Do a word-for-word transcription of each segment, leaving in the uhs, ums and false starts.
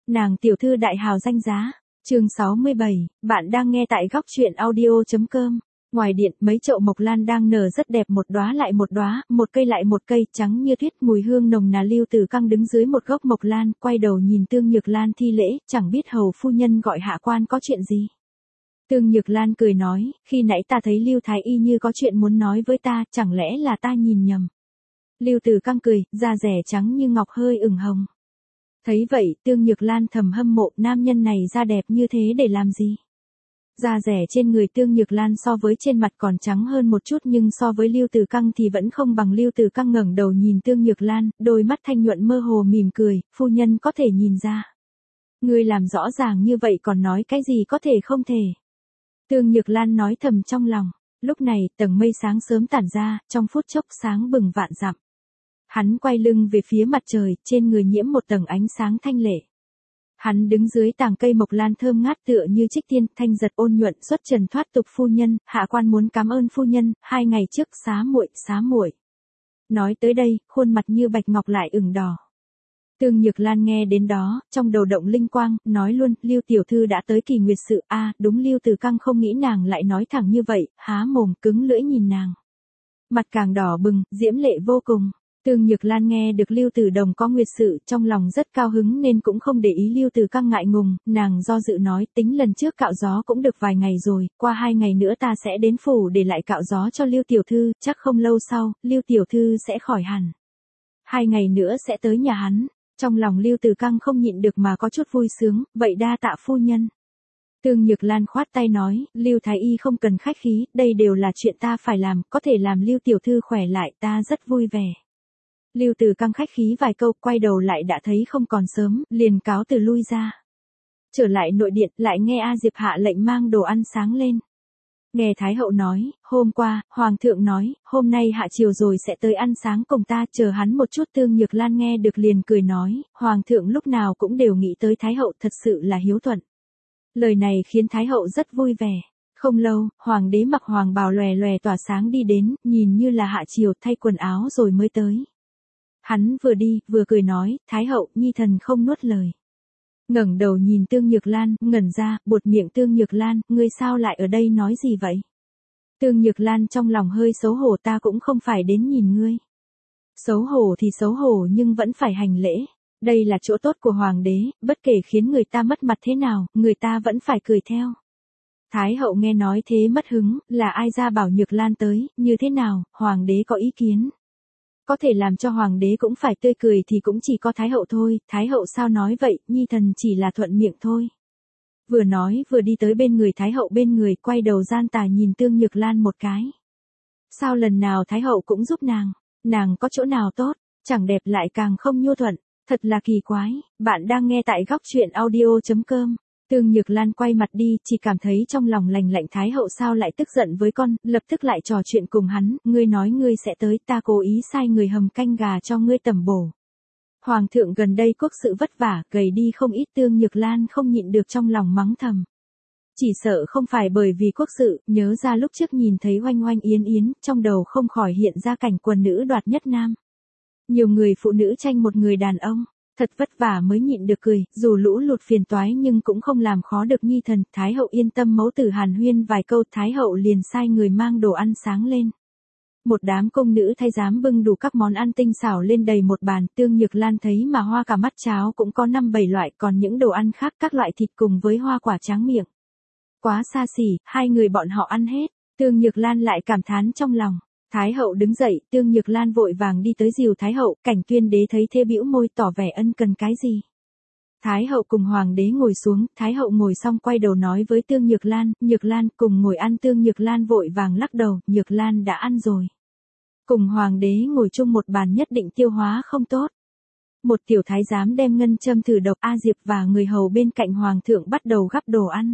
Nàng tiểu thư đại hào danh giá. Chương sáu mươi bảy, bạn đang nghe tại góc truyện audio.com. Ngoài điện, mấy chậu mộc lan đang nở rất đẹp, một đóa lại một đóa, một cây lại một cây, trắng như tuyết, mùi hương nồng nà. Lưu Tử Căng đứng dưới một gốc mộc lan, quay đầu nhìn Tương Nhược Lan thi lễ, chẳng biết hầu phu nhân gọi hạ quan có chuyện gì. Tương Nhược Lan cười nói, khi nãy ta thấy Lưu Thái Y như có chuyện muốn nói với ta, chẳng lẽ là ta nhìn nhầm. Lưu Tử Căng cười, da rẻ trắng như ngọc hơi ửng hồng. Thấy vậy, Tương Nhược Lan thầm hâm mộ, nam nhân này da đẹp như thế để làm gì? Da rẻ trên người Tương Nhược Lan so với trên mặt còn trắng hơn một chút, nhưng so với Lưu Tử Căng thì vẫn không bằng. Lưu Tử Căng ngẩng đầu nhìn Tương Nhược Lan, đôi mắt thanh nhuận mơ hồ mỉm cười, phu nhân có thể nhìn ra. Ngươi làm rõ ràng như vậy còn nói cái gì có thể không thể. Tương Nhược Lan nói thầm trong lòng. Lúc này, tầng mây sáng sớm tản ra, trong phút chốc sáng bừng vạn dặm. Hắn quay lưng về phía mặt trời, trên người nhiễm một tầng ánh sáng thanh lệ. Hắn đứng dưới tàng cây mộc lan thơm ngát tựa như trích tiên, thanh giật ôn nhuận, xuất trần thoát tục. Phu nhân, hạ quan muốn cảm ơn phu nhân, hai ngày trước xá muội, xá muội. Nói tới đây, khuôn mặt như bạch ngọc lại ửng đỏ. Tương Nhược Lan nghe đến đó, trong đầu động linh quang, nói luôn, Lưu tiểu thư đã tới kỳ nguyệt sự. A, à, đúng. Lưu Tử Căng không nghĩ nàng lại nói thẳng như vậy, há mồm cứng lưỡi nhìn nàng. Mặt càng đỏ bừng, diễm lệ vô cùng. Tương Nhược Lan nghe được Lưu Tử Đồng có nguyệt sự, trong lòng rất cao hứng nên cũng không để ý Lưu Tử Căng ngại ngùng, nàng do dự nói, tính lần trước cạo gió cũng được vài ngày rồi, qua hai ngày nữa ta sẽ đến phủ để lại cạo gió cho Lưu tiểu thư, chắc không lâu sau, Lưu tiểu thư sẽ khỏi hẳn. Hai ngày nữa sẽ tới nhà hắn. Trong lòng Lưu Tử Căng không nhịn được mà có chút vui sướng, vậy đa tạ phu nhân. Tương Nhược Lan khoát tay nói, Lưu Thái Y không cần khách khí, đây đều là chuyện ta phải làm, có thể làm Lưu tiểu thư khỏe lại, ta rất vui vẻ. Lưu Tử Căng khách khí vài câu, quay đầu lại đã thấy không còn sớm, liền cáo từ lui ra. Trở lại nội điện, lại nghe A Diệp hạ lệnh mang đồ ăn sáng lên. Nghe Thái hậu nói, hôm qua, Hoàng thượng nói, hôm nay hạ chiều rồi sẽ tới ăn sáng cùng ta, chờ hắn một chút. Tương Nhược Lan nghe được liền cười nói, Hoàng thượng lúc nào cũng đều nghĩ tới Thái hậu, thật sự là hiếu thuận. Lời này khiến Thái hậu rất vui vẻ. Không lâu, Hoàng đế mặc hoàng bào lòe lòe tỏa sáng đi đến, nhìn như là hạ chiều, thay quần áo rồi mới tới. Hắn vừa đi, vừa cười nói, Thái hậu, nhi thần không nuốt lời. Ngẩng đầu nhìn Tương Nhược Lan, ngẩn ra, buột miệng. Tương Nhược Lan, ngươi sao lại ở đây nói gì vậy? Tương Nhược Lan trong lòng hơi xấu hổ, ta cũng không phải đến nhìn ngươi. Xấu hổ thì xấu hổ nhưng vẫn phải hành lễ. Đây là chỗ tốt của hoàng đế, bất kể khiến người ta mất mặt thế nào, người ta vẫn phải cười theo. Thái hậu nghe nói thế mất hứng, là ai ra bảo Nhược Lan tới, như thế nào, hoàng đế có ý kiến. Có thể làm cho hoàng đế cũng phải tươi cười thì cũng chỉ có Thái hậu thôi. Thái hậu sao nói vậy, nhi thần chỉ là thuận miệng thôi. Vừa nói vừa đi tới bên người Thái hậu, bên người quay đầu gian tà nhìn Tương Nhược Lan một cái. Sao lần nào Thái hậu cũng giúp nàng, nàng có chỗ nào tốt, chẳng đẹp lại càng không nhu thuận, thật là kỳ quái. Bạn đang nghe tại góc truyện audio.com. Tương Nhược Lan quay mặt đi, chỉ cảm thấy trong lòng lành lạnh. Thái hậu sao lại tức giận với con, lập tức lại trò chuyện cùng hắn, ngươi nói ngươi sẽ tới, ta cố ý sai người hầm canh gà cho ngươi tẩm bổ. Hoàng thượng gần đây quốc sự vất vả, gầy đi không ít. Tương Nhược Lan không nhịn được trong lòng mắng thầm. Chỉ sợ không phải bởi vì quốc sự, nhớ ra lúc trước nhìn thấy Oanh Oanh Yến Yến, trong đầu không khỏi hiện ra cảnh quần nữ đoạt nhất nam. Nhiều người phụ nữ tranh một người đàn ông. Thật vất vả mới nhịn được cười, dù lũ lụt phiền toái nhưng cũng không làm khó được nhi thần. Thái hậu yên tâm. Mẫu tử hàn huyên vài câu, Thái hậu liền sai người mang đồ ăn sáng lên. Một đám công nữ thái giám bưng đủ các món ăn tinh xảo lên đầy một bàn. Tương Nhược Lan thấy mà hoa cả mắt. Cháo cũng có năm bảy loại, còn những đồ ăn khác, các loại thịt cùng với hoa quả tráng miệng. Quá xa xỉ, hai người bọn họ ăn hết. Tương Nhược Lan lại cảm thán trong lòng. Thái hậu đứng dậy, Tương Nhược Lan vội vàng đi tới dìu Thái hậu. Cảnh Tuyên đế thấy thế bĩu môi tỏ vẻ ân cần cái gì. Thái hậu cùng hoàng đế ngồi xuống, Thái hậu ngồi xong quay đầu nói với Tương Nhược Lan, Nhược Lan cùng ngồi ăn. Tương Nhược Lan vội vàng lắc đầu, Nhược Lan đã ăn rồi. Cùng hoàng đế ngồi chung một bàn nhất định tiêu hóa không tốt. Một tiểu thái giám đem ngân châm thử độc. A Diệp và người hầu bên cạnh hoàng thượng bắt đầu gắp đồ ăn.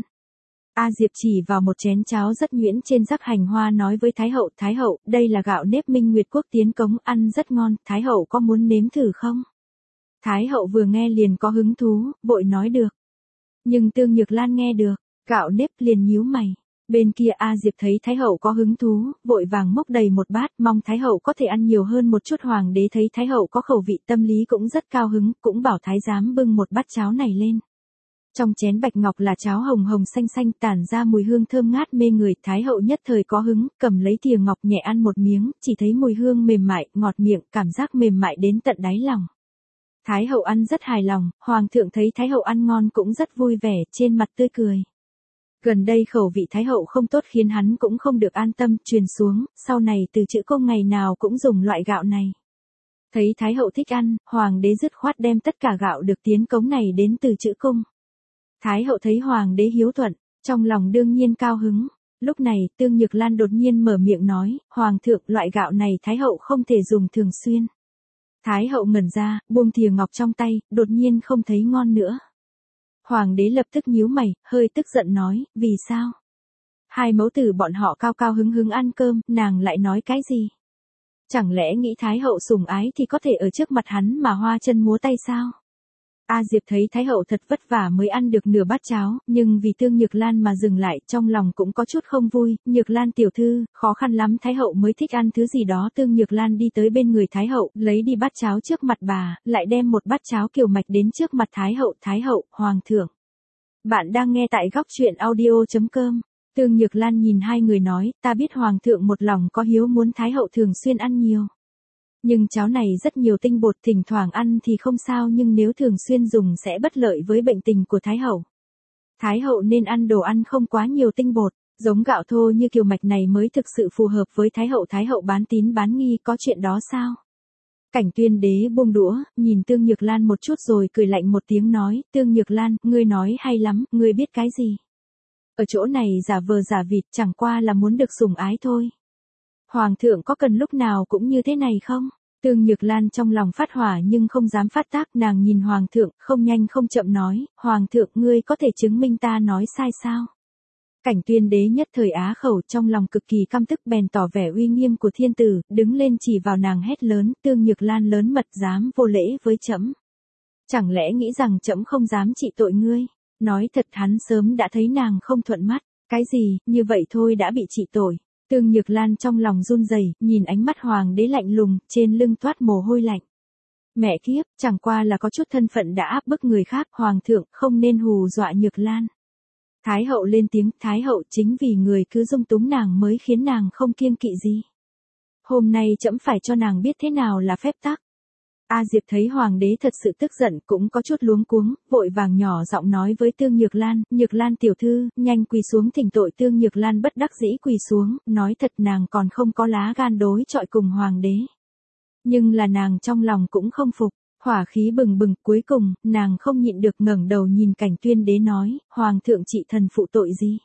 A Diệp chỉ vào một chén cháo rất nhuyễn trên rắc hành hoa nói với Thái hậu, Thái hậu, đây là gạo nếp Minh Nguyệt Quốc tiến cống, ăn rất ngon, Thái hậu có muốn nếm thử không? Thái hậu vừa nghe liền có hứng thú, vội nói được. Nhưng Tương Nhược Lan nghe được, gạo nếp liền nhíu mày. Bên kia A Diệp thấy Thái hậu có hứng thú, vội vàng múc đầy một bát, mong Thái hậu có thể ăn nhiều hơn một chút. Hoàng đế thấy Thái hậu có khẩu vị, tâm lý cũng rất cao hứng, cũng bảo Thái giám bưng một bát cháo này lên. Trong chén bạch ngọc là cháo hồng hồng xanh xanh, tản ra mùi hương thơm ngát mê người. Thái hậu nhất thời có hứng, cầm lấy thìa ngọc nhẹ ăn một miếng, chỉ thấy mùi hương mềm mại, ngọt miệng, cảm giác mềm mại đến tận đáy lòng. Thái hậu ăn rất hài lòng, hoàng thượng thấy Thái hậu ăn ngon cũng rất vui vẻ, trên mặt tươi cười. Gần đây khẩu vị Thái hậu không tốt khiến hắn cũng không được an tâm, truyền xuống, sau này từ chữ công ngày nào cũng dùng loại gạo này. Thấy Thái hậu thích ăn, hoàng đế dứt khoát đem tất cả gạo được tiến cống này đến từ chữ cung. Thái hậu thấy hoàng đế hiếu thuận, trong lòng đương nhiên cao hứng. Lúc này, Tương Nhược Lan đột nhiên mở miệng nói, hoàng thượng, loại gạo này Thái hậu không thể dùng thường xuyên. Thái hậu ngẩn ra, buông thìa ngọc trong tay, đột nhiên không thấy ngon nữa. Hoàng đế lập tức nhíu mày, hơi tức giận nói, vì sao? Hai mẫu tử bọn họ cao cao hứng hứng ăn cơm, nàng lại nói cái gì? Chẳng lẽ nghĩ Thái hậu sủng ái thì có thể ở trước mặt hắn mà hoa chân múa tay sao? A Diệp thấy Thái hậu thật vất vả mới ăn được nửa bát cháo, nhưng vì Tương Nhược Lan mà dừng lại, trong lòng cũng có chút không vui. Nhược Lan tiểu thư, khó khăn lắm Thái hậu mới thích ăn thứ gì đó. Tương Nhược Lan đi tới bên người Thái hậu, lấy đi bát cháo trước mặt bà, lại đem một bát cháo kiều mạch đến trước mặt Thái hậu. Thái hậu, hoàng thượng. Bạn đang nghe tại góc truyện audio chấm com. Tương Nhược Lan nhìn hai người nói, ta biết hoàng thượng một lòng có hiếu muốn Thái hậu thường xuyên ăn nhiều. Nhưng cháo này rất nhiều tinh bột, thỉnh thoảng ăn thì không sao, nhưng nếu thường xuyên dùng sẽ bất lợi với bệnh tình của Thái hậu. Thái hậu nên ăn đồ ăn không quá nhiều tinh bột, giống gạo thô như kiều mạch này mới thực sự phù hợp với Thái hậu. Thái hậu bán tín bán nghi, có chuyện đó sao? Cảnh Tuyên đế buông đũa, nhìn Tương Nhược Lan một chút rồi cười lạnh một tiếng nói, Tương Nhược Lan, ngươi nói hay lắm, ngươi biết cái gì? Ở chỗ này giả vờ giả vịt, chẳng qua là muốn được sủng ái thôi. Hoàng thượng có cần lúc nào cũng như thế này không? Tương Nhược Lan trong lòng phát hỏa nhưng không dám phát tác, nàng nhìn hoàng thượng, không nhanh không chậm nói, hoàng thượng, ngươi có thể chứng minh ta nói sai sao? Cảnh Tuyên đế nhất thời á khẩu, trong lòng cực kỳ căm tức, bèn tỏ vẻ uy nghiêm của thiên tử, đứng lên chỉ vào nàng hét lớn, Tương Nhược Lan lớn mật dám vô lễ với trẫm. Chẳng lẽ nghĩ rằng trẫm không dám trị tội ngươi? Nói thật, hắn sớm đã thấy nàng không thuận mắt. Cái gì, như vậy thôi đã bị trị tội? Tương Nhược Lan trong lòng run rẩy, nhìn ánh mắt hoàng đế lạnh lùng, trên lưng toát mồ hôi lạnh. Mẹ kiếp, chẳng qua là có chút thân phận đã áp bức người khác, hoàng thượng không nên hù dọa Nhược Lan. Thái hậu lên tiếng, Thái hậu, chính vì người cứ dung túng nàng mới khiến nàng không kiêng kỵ gì. Hôm nay trẫm phải cho nàng biết thế nào là phép tắc. A Diệp thấy hoàng đế thật sự tức giận, cũng có chút luống cuống, vội vàng nhỏ giọng nói với Tương Nhược Lan, Nhược Lan tiểu thư, nhanh quỳ xuống thỉnh tội. Tương Nhược Lan bất đắc dĩ quỳ xuống, nói thật nàng còn không có lá gan đối chọi cùng hoàng đế. Nhưng là nàng trong lòng cũng không phục, hỏa khí bừng bừng, cuối cùng, nàng không nhịn được ngẩng đầu nhìn Cảnh Tuyên đế nói, hoàng thượng trị thần phụ tội gì?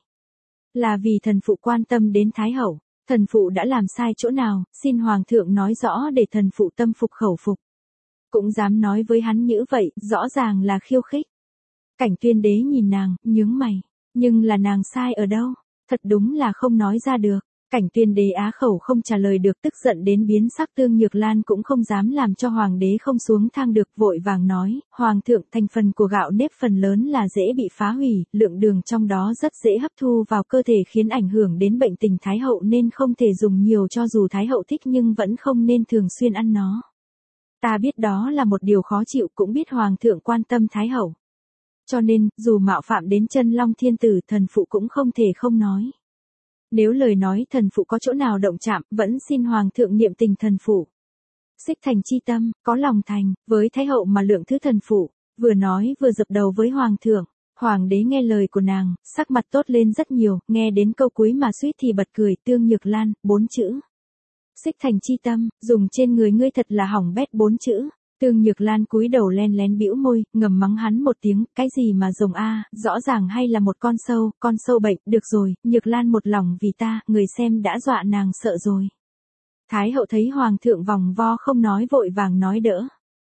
Là vì thần phụ quan tâm đến Thái hậu, thần phụ đã làm sai chỗ nào, xin hoàng thượng nói rõ để thần phụ tâm phục khẩu phục. Cũng dám nói với hắn như vậy, rõ ràng là khiêu khích. Cảnh Tuyên đế nhìn nàng, nhướng mày, nhưng là nàng sai ở đâu? Thật đúng là không nói ra được. Cảnh Tuyên đế á khẩu không trả lời được, tức giận đến biến sắc. Tương Nhược Lan cũng không dám làm cho hoàng đế không xuống thang được, vội vàng nói, hoàng thượng, thành phần của gạo nếp phần lớn là dễ bị phá hủy, lượng đường trong đó rất dễ hấp thu vào cơ thể khiến ảnh hưởng đến bệnh tình Thái hậu, nên không thể dùng nhiều, cho dù Thái hậu thích nhưng vẫn không nên thường xuyên ăn nó. Ta biết đó là một điều khó chịu, cũng biết hoàng thượng quan tâm Thái hậu. Cho nên, dù mạo phạm đến chân long thiên tử, thần phụ cũng không thể không nói. Nếu lời nói thần phụ có chỗ nào động chạm, vẫn xin hoàng thượng niệm tình thần phụ. Xích thành chi tâm, có lòng thành, với Thái hậu mà lượng thứ thần phụ. Vừa nói vừa dập đầu với hoàng thượng. Hoàng đế nghe lời của nàng, sắc mặt tốt lên rất nhiều, nghe đến câu cuối mà suýt thì bật cười. Tương Nhược Lan, bốn chữ. Xích thành chi tâm, dùng trên người ngươi thật là hỏng bét, bốn chữ. Tương Nhược Lan cúi đầu len lén bĩu môi, ngầm mắng hắn một tiếng, cái gì mà rồng a, rõ ràng hay là một con sâu, con sâu bệnh. Được rồi, Nhược Lan một lòng vì ta, người xem đã dọa nàng sợ rồi. Thái hậu thấy hoàng thượng vòng vo không nói, vội vàng nói đỡ.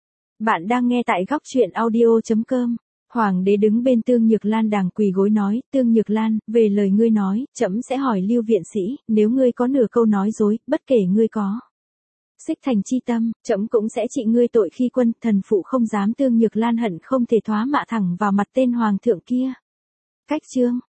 Bạn đang nghe tại góc truyện audio chấm com. Hoàng đế đứng bên Tương Nhược Lan đàng quỳ gối nói, Tương Nhược Lan, về lời ngươi nói, trẫm sẽ hỏi Lưu viện sĩ, nếu ngươi có nửa câu nói dối, bất kể ngươi có xích thành chi tâm, trẫm cũng sẽ trị ngươi tội khi quân. Thần phụ không dám. Tương Nhược Lan hận không thể thoá mạ thẳng vào mặt tên hoàng thượng kia. Cách chương